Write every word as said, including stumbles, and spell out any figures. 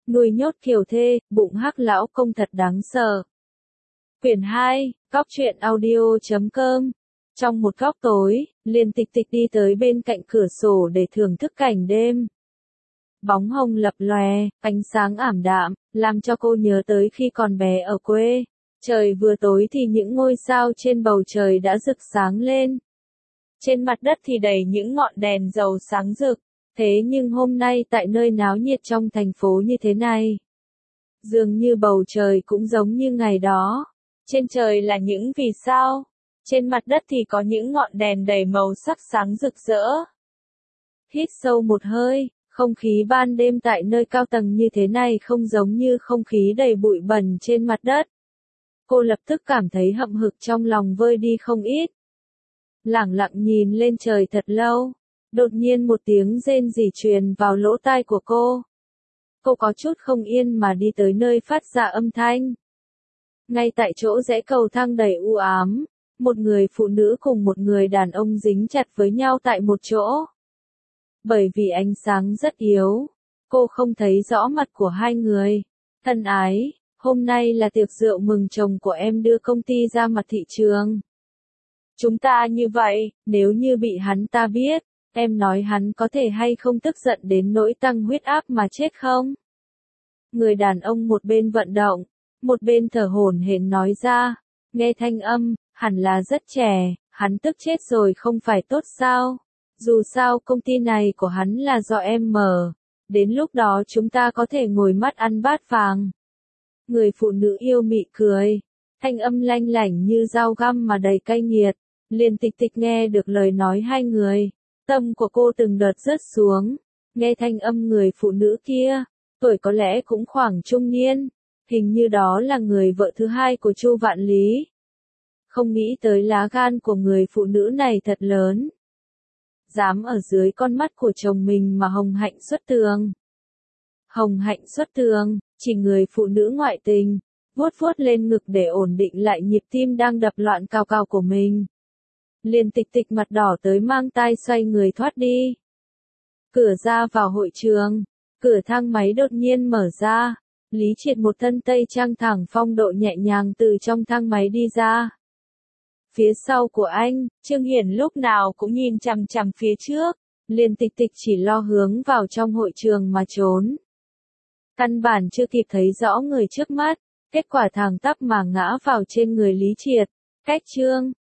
Nuôi nhốt kiều thê, bụng hắc lão công thật đáng sợ. Quyển hai, Cóc truyện audio chấm com. Trong một góc tối, Liên Tịch Tịch đi tới bên cạnh cửa sổ để thưởng thức cảnh đêm. Bóng hồng lập lòe, ánh sáng ảm đạm, làm cho cô nhớ tới khi còn bé ở quê. Trời vừa tối thì những ngôi sao trên bầu trời đã rực sáng lên. Trên mặt đất thì đầy những ngọn đèn dầu sáng rực. Thế nhưng hôm nay tại nơi náo nhiệt trong thành phố như thế này, dường như bầu trời cũng giống như ngày đó. Trên trời là những vì sao, trên mặt đất thì có những ngọn đèn đầy màu sắc sáng rực rỡ. Hít sâu một hơi, không khí ban đêm tại nơi cao tầng như thế này không giống như không khí đầy bụi bẩn trên mặt đất. Cô lập tức cảm thấy hậm hực trong lòng vơi đi không ít. Lẳng lặng nhìn lên trời thật lâu. Đột nhiên một tiếng rên rỉ truyền vào lỗ tai của cô. Cô có chút không yên mà đi tới nơi phát ra âm thanh. Ngay tại chỗ rẽ cầu thang đầy u ám, một người phụ nữ cùng một người đàn ông dính chặt với nhau tại một chỗ. Bởi vì ánh sáng rất yếu, cô không thấy rõ mặt của hai người. Thân ái, hôm nay là tiệc rượu mừng chồng của em đưa công ty ra mặt thị trường. Chúng ta như vậy, nếu như bị hắn ta biết, em nói hắn có thể hay không tức giận đến nỗi tăng huyết áp mà chết không? Người đàn ông một bên vận động, một bên thở hổn hển nói ra, nghe thanh âm, hẳn là rất trẻ, hắn tức chết rồi không phải tốt sao? Dù sao công ty này của hắn là do em mở, đến lúc đó chúng ta có thể ngồi mắt ăn bát vàng. Người phụ nữ yêu mị cười, thanh âm lanh lảnh như dao găm mà đầy cay nghiệt. Liên Tịch Tịch nghe được lời nói hai người. Tâm của cô từng đợt rớt xuống, nghe thanh âm người phụ nữ kia, tuổi có lẽ cũng khoảng trung niên, hình như đó là người vợ thứ hai của Chu Vạn Lý. Không nghĩ tới lá gan của người phụ nữ này thật lớn. Dám ở dưới con mắt của chồng mình mà hồng hạnh xuất tường. Hồng hạnh xuất tường, chỉ người phụ nữ ngoại tình, vuốt vuốt lên ngực để ổn định lại nhịp tim đang đập loạn cào cào của mình. Liên Tịch Tịch mặt đỏ tới mang tai xoay người thoát đi. Cửa ra vào hội trường, cửa thang máy đột nhiên mở ra. Lý Triệt một thân tây trang thẳng phong độ nhẹ nhàng từ trong thang máy đi ra. Phía sau của anh, Trương Hiển lúc nào cũng nhìn chằm chằm phía trước. Liên Tịch Tịch chỉ lo hướng vào trong hội trường mà trốn. Căn bản chưa kịp thấy rõ người trước mắt, kết quả thẳng tắp mà ngã vào trên người Lý Triệt. Cách Trương,